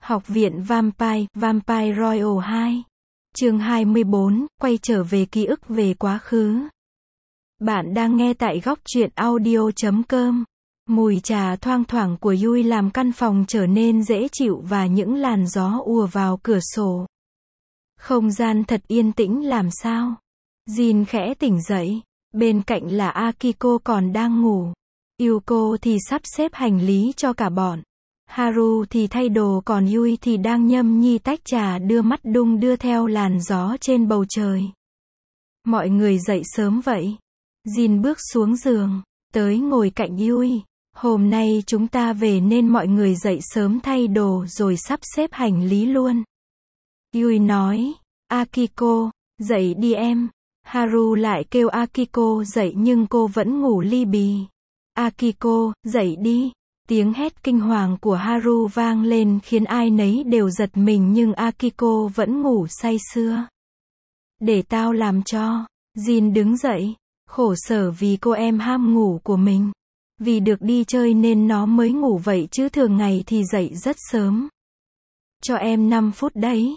Học viện Vampire, Vampire Royal 2. Chương 24, quay trở về ký ức về quá khứ. Bạn đang nghe tại góc truyện audio.com. Mùi trà thoang thoảng của Yui làm căn phòng trở nên dễ chịu và những làn gió ùa vào cửa sổ. Không gian thật yên tĩnh làm sao. Jin khẽ tỉnh dậy. Bên cạnh là Akiko còn đang ngủ. Yuko thì sắp xếp hành lý cho cả bọn. Haru thì thay đồ còn Yui thì đang nhâm nhi tách trà đưa mắt đung đưa theo làn gió trên bầu trời. Mọi người dậy sớm vậy. Jin bước xuống giường, tới ngồi cạnh Yui. Hôm nay chúng ta về nên mọi người dậy sớm thay đồ rồi sắp xếp hành lý luôn. Yui nói, Akiko, dậy đi em. Haru lại kêu Akiko dậy nhưng cô vẫn ngủ li bì. Akiko, dậy đi. Tiếng hét kinh hoàng của Haru vang lên khiến ai nấy đều giật mình nhưng Akiko vẫn ngủ say sưa. Để tao làm cho. Jin đứng dậy. Khổ sở vì cô em ham ngủ của mình. Vì được đi chơi nên nó mới ngủ vậy chứ thường ngày thì dậy rất sớm. Cho em 5 phút đấy.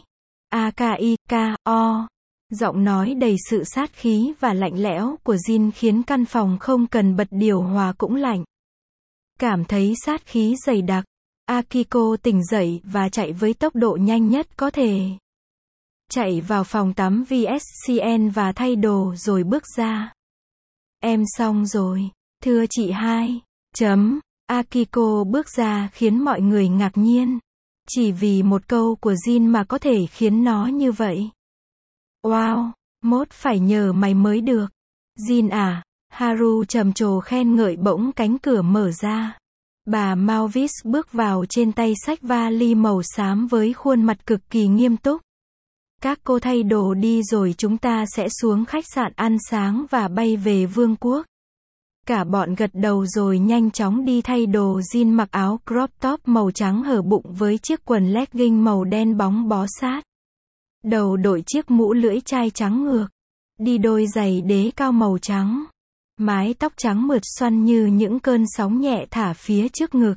Akiko. Giọng nói đầy sự sát khí và lạnh lẽo của Jin khiến căn phòng không cần bật điều hòa cũng lạnh. Cảm thấy sát khí dày đặc, Akiko tỉnh dậy và chạy với tốc độ nhanh nhất có thể. Chạy vào phòng tắm VSCN và thay đồ rồi bước ra. Em xong rồi, thưa chị hai. Akiko bước ra khiến mọi người ngạc nhiên. Chỉ vì một câu của Jin mà có thể khiến nó như vậy. Wow, mốt phải nhờ mày mới được. Jin à. Haru trầm trồ khen ngợi bỗng cánh cửa mở ra. Bà Malvis bước vào trên tay xách vali màu xám với khuôn mặt cực kỳ nghiêm túc. Các cô thay đồ đi rồi chúng ta sẽ xuống khách sạn ăn sáng và bay về vương quốc. Cả bọn gật đầu rồi nhanh chóng đi thay đồ. Jin mặc áo crop top màu trắng hở bụng với chiếc quần legging màu đen bóng bó sát. Đầu đội chiếc mũ lưỡi chai trắng ngược. Đi đôi giày đế cao màu trắng. Mái tóc trắng mượt xoăn như những cơn sóng nhẹ thả phía trước ngực.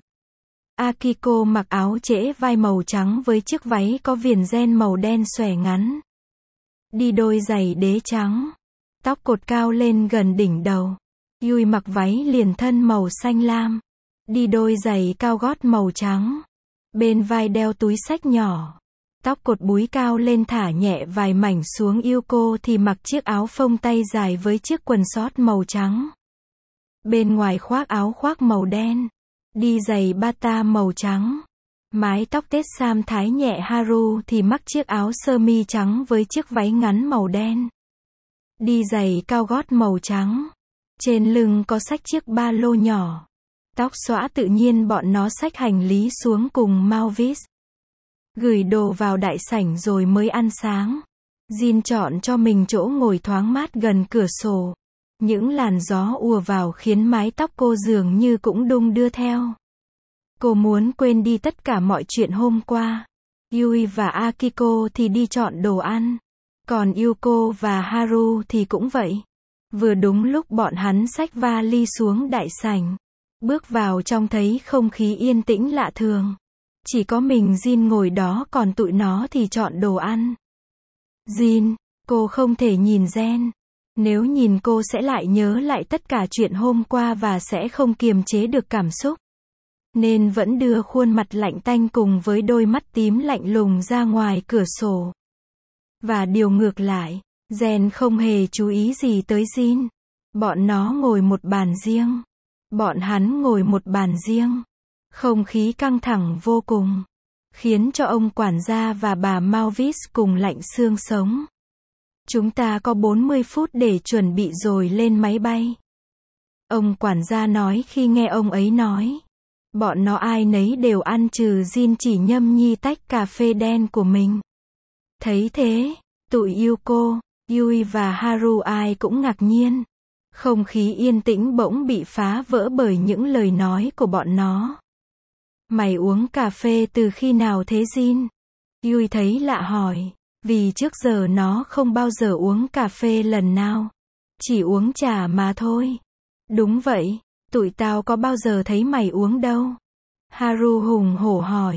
Akiko mặc áo trễ vai màu trắng với chiếc váy có viền ren màu đen xòe ngắn. Đi đôi giày đế trắng. Tóc cột cao lên gần đỉnh đầu. Yui mặc váy liền thân màu xanh lam. Đi đôi giày cao gót màu trắng. Bên vai đeo túi xách nhỏ. Tóc cột búi cao lên thả nhẹ vài mảnh xuống. Yuko thì mặc chiếc áo phông tay dài với chiếc quần sót màu trắng. Bên ngoài khoác áo khoác màu đen. Đi giày bata màu trắng. Mái tóc tết sam thái nhẹ. Haru thì mặc chiếc áo sơ mi trắng với chiếc váy ngắn màu đen. Đi giày cao gót màu trắng. Trên lưng có xách chiếc ba lô nhỏ. Tóc xõa tự nhiên bọn nó xách hành lý xuống cùng Malvis. Gửi đồ vào đại sảnh rồi mới ăn sáng. Jin chọn cho mình chỗ ngồi thoáng mát gần cửa sổ. Những làn gió ùa vào khiến mái tóc cô dường như cũng đung đưa theo. Cô muốn quên đi tất cả mọi chuyện hôm qua. Yui và Akiko thì đi chọn đồ ăn. Còn Yuko và Haru thì cũng vậy. Vừa đúng lúc bọn hắn xách vali xuống đại sảnh. Bước vào trong thấy không khí yên tĩnh lạ thường. Chỉ có mình Jin ngồi đó còn tụi nó thì chọn đồ ăn. Jin, cô không thể nhìn Jen. Nếu nhìn cô sẽ lại nhớ lại tất cả chuyện hôm qua và sẽ không kiềm chế được cảm xúc. Nên vẫn đưa khuôn mặt lạnh tanh cùng với đôi mắt tím lạnh lùng ra ngoài cửa sổ. Và điều ngược lại, Jen không hề chú ý gì tới Jin. Bọn nó ngồi một bàn riêng. Bọn hắn ngồi một bàn riêng. Không khí căng thẳng vô cùng. Khiến cho ông quản gia và bà Malvis cùng lạnh xương sống. Chúng ta có 40 phút để chuẩn bị rồi lên máy bay. Ông quản gia nói khi nghe ông ấy nói. Bọn nó ai nấy đều ăn trừ Jin chỉ nhâm nhi tách cà phê đen của mình. Thấy thế, tụi Yuko, Yui và Haru ai cũng ngạc nhiên. Không khí yên tĩnh bỗng bị phá vỡ bởi những lời nói của bọn nó. Mày uống cà phê từ khi nào thế Jin? Yui thấy lạ hỏi. Vì trước giờ nó không bao giờ uống cà phê lần nào. Chỉ uống trà mà thôi. Đúng vậy, tụi tao có bao giờ thấy mày uống đâu. Haru hùng hổ hỏi.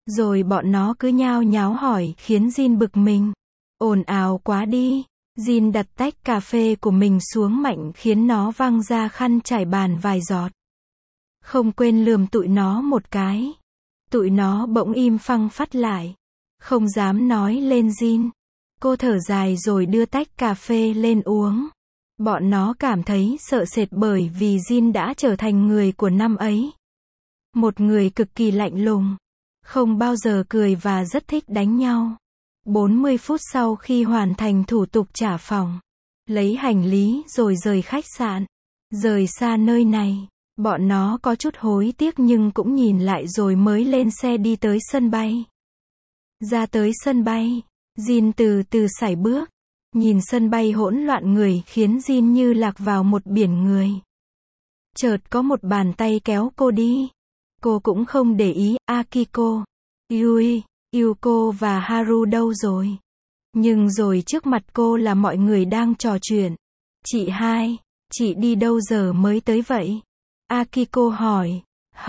Rồi bọn nó cứ nhao nháo hỏi khiến Jin bực mình. Ồn ào quá đi. Jin đặt tách cà phê của mình xuống mạnh khiến nó văng ra khăn trải bàn vài giọt. Không quên lườm tụi nó một cái. Tụi nó bỗng im phăng phắt lại. Không dám nói lên Jin. Cô thở dài rồi đưa tách cà phê lên uống. Bọn nó cảm thấy sợ sệt bởi vì Jin đã trở thành người của năm ấy. Một người cực kỳ lạnh lùng. Không bao giờ cười và rất thích đánh nhau. 40 phút sau khi hoàn thành thủ tục trả phòng, lấy hành lý rồi rời khách sạn, rời xa nơi này, bọn nó có chút hối tiếc nhưng cũng nhìn lại rồi mới lên xe đi tới sân bay. Ra tới sân bay, Jin từ từ sải bước, nhìn sân bay hỗn loạn người khiến Jin như lạc vào một biển người. Chợt có một bàn tay kéo cô đi. Cô cũng không để ý, Akiko, Yui, Yuko và Haru đâu rồi? Nhưng rồi trước mặt cô là mọi người đang trò chuyện. Chị hai, chị đi đâu giờ mới tới vậy? Akiko hỏi.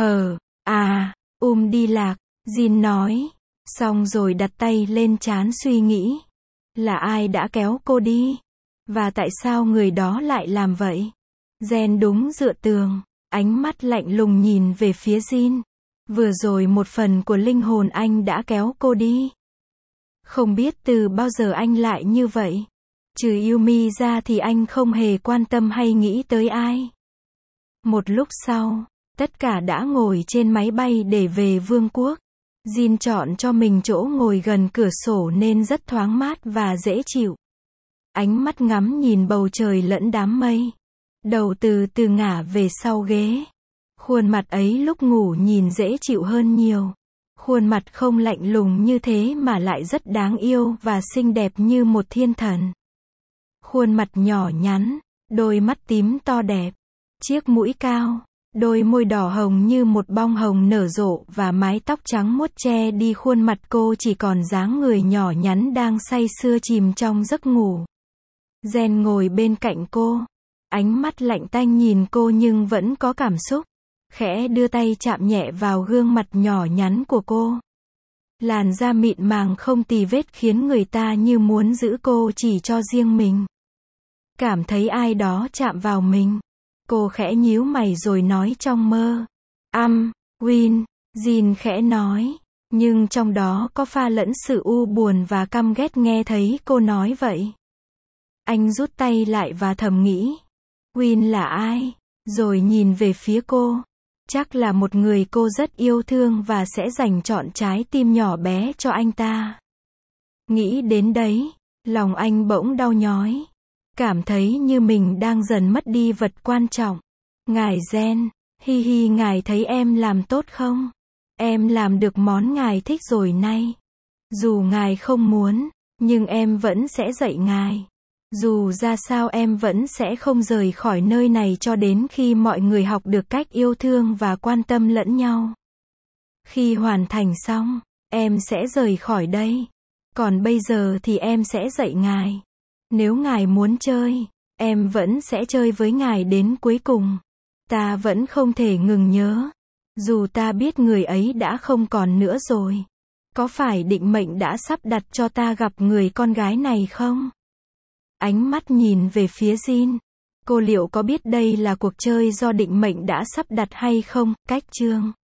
Đi lạc, Jin nói. Xong rồi đặt tay lên trán suy nghĩ. Là ai đã kéo cô đi? Và tại sao người đó lại làm vậy? Gen đúng dựa tường, ánh mắt lạnh lùng nhìn về phía Jin. Vừa rồi một phần của linh hồn anh đã kéo cô đi. Không biết từ bao giờ anh lại như vậy. Trừ Yumi ra thì anh không hề quan tâm hay nghĩ tới ai. Một lúc sau, tất cả đã ngồi trên máy bay để về vương quốc. Jin chọn cho mình chỗ ngồi gần cửa sổ nên rất thoáng mát và dễ chịu. Ánh mắt ngắm nhìn bầu trời lẫn đám mây. Đầu từ từ ngả về sau ghế. Khuôn mặt ấy lúc ngủ nhìn dễ chịu hơn nhiều. Khuôn mặt không lạnh lùng như thế mà lại rất đáng yêu và xinh đẹp như một thiên thần. Khuôn mặt nhỏ nhắn, đôi mắt tím to đẹp, chiếc mũi cao, đôi môi đỏ hồng như một bông hồng nở rộ và mái tóc trắng muốt che đi khuôn mặt cô chỉ còn dáng người nhỏ nhắn đang say sưa chìm trong giấc ngủ. Gen ngồi bên cạnh cô, ánh mắt lạnh tanh nhìn cô nhưng vẫn có cảm xúc. Khẽ đưa tay chạm nhẹ vào gương mặt nhỏ nhắn của cô. Làn da mịn màng không tì vết khiến người ta như muốn giữ cô chỉ cho riêng mình. Cảm thấy ai đó chạm vào mình. Cô khẽ nhíu mày rồi nói trong mơ. Win, Jin khẽ nói. Nhưng trong đó có pha lẫn sự u buồn và căm ghét nghe thấy cô nói vậy. Anh rút tay lại và thầm nghĩ. Win là ai? Rồi nhìn về phía cô. Chắc là một người cô rất yêu thương và sẽ dành trọn trái tim nhỏ bé cho anh ta. Nghĩ đến đấy, lòng anh bỗng đau nhói. Cảm thấy như mình đang dần mất đi vật quan trọng. Ngài Gen, ngài thấy em làm tốt không? Em làm được món ngài thích rồi này. Dù ngài không muốn, nhưng em vẫn sẽ dạy ngài. Dù ra sao em vẫn sẽ không rời khỏi nơi này cho đến khi mọi người học được cách yêu thương và quan tâm lẫn nhau. Khi hoàn thành xong, em sẽ rời khỏi đây. Còn bây giờ thì em sẽ dạy ngài. Nếu ngài muốn chơi, em vẫn sẽ chơi với ngài đến cuối cùng. Ta vẫn không thể ngừng nhớ. Dù ta biết người ấy đã không còn nữa rồi. Có phải định mệnh đã sắp đặt cho ta gặp người con gái này không? Ánh mắt nhìn về phía Jin. Cô liệu có biết đây là cuộc chơi do định mệnh đã sắp đặt hay không? Cách chương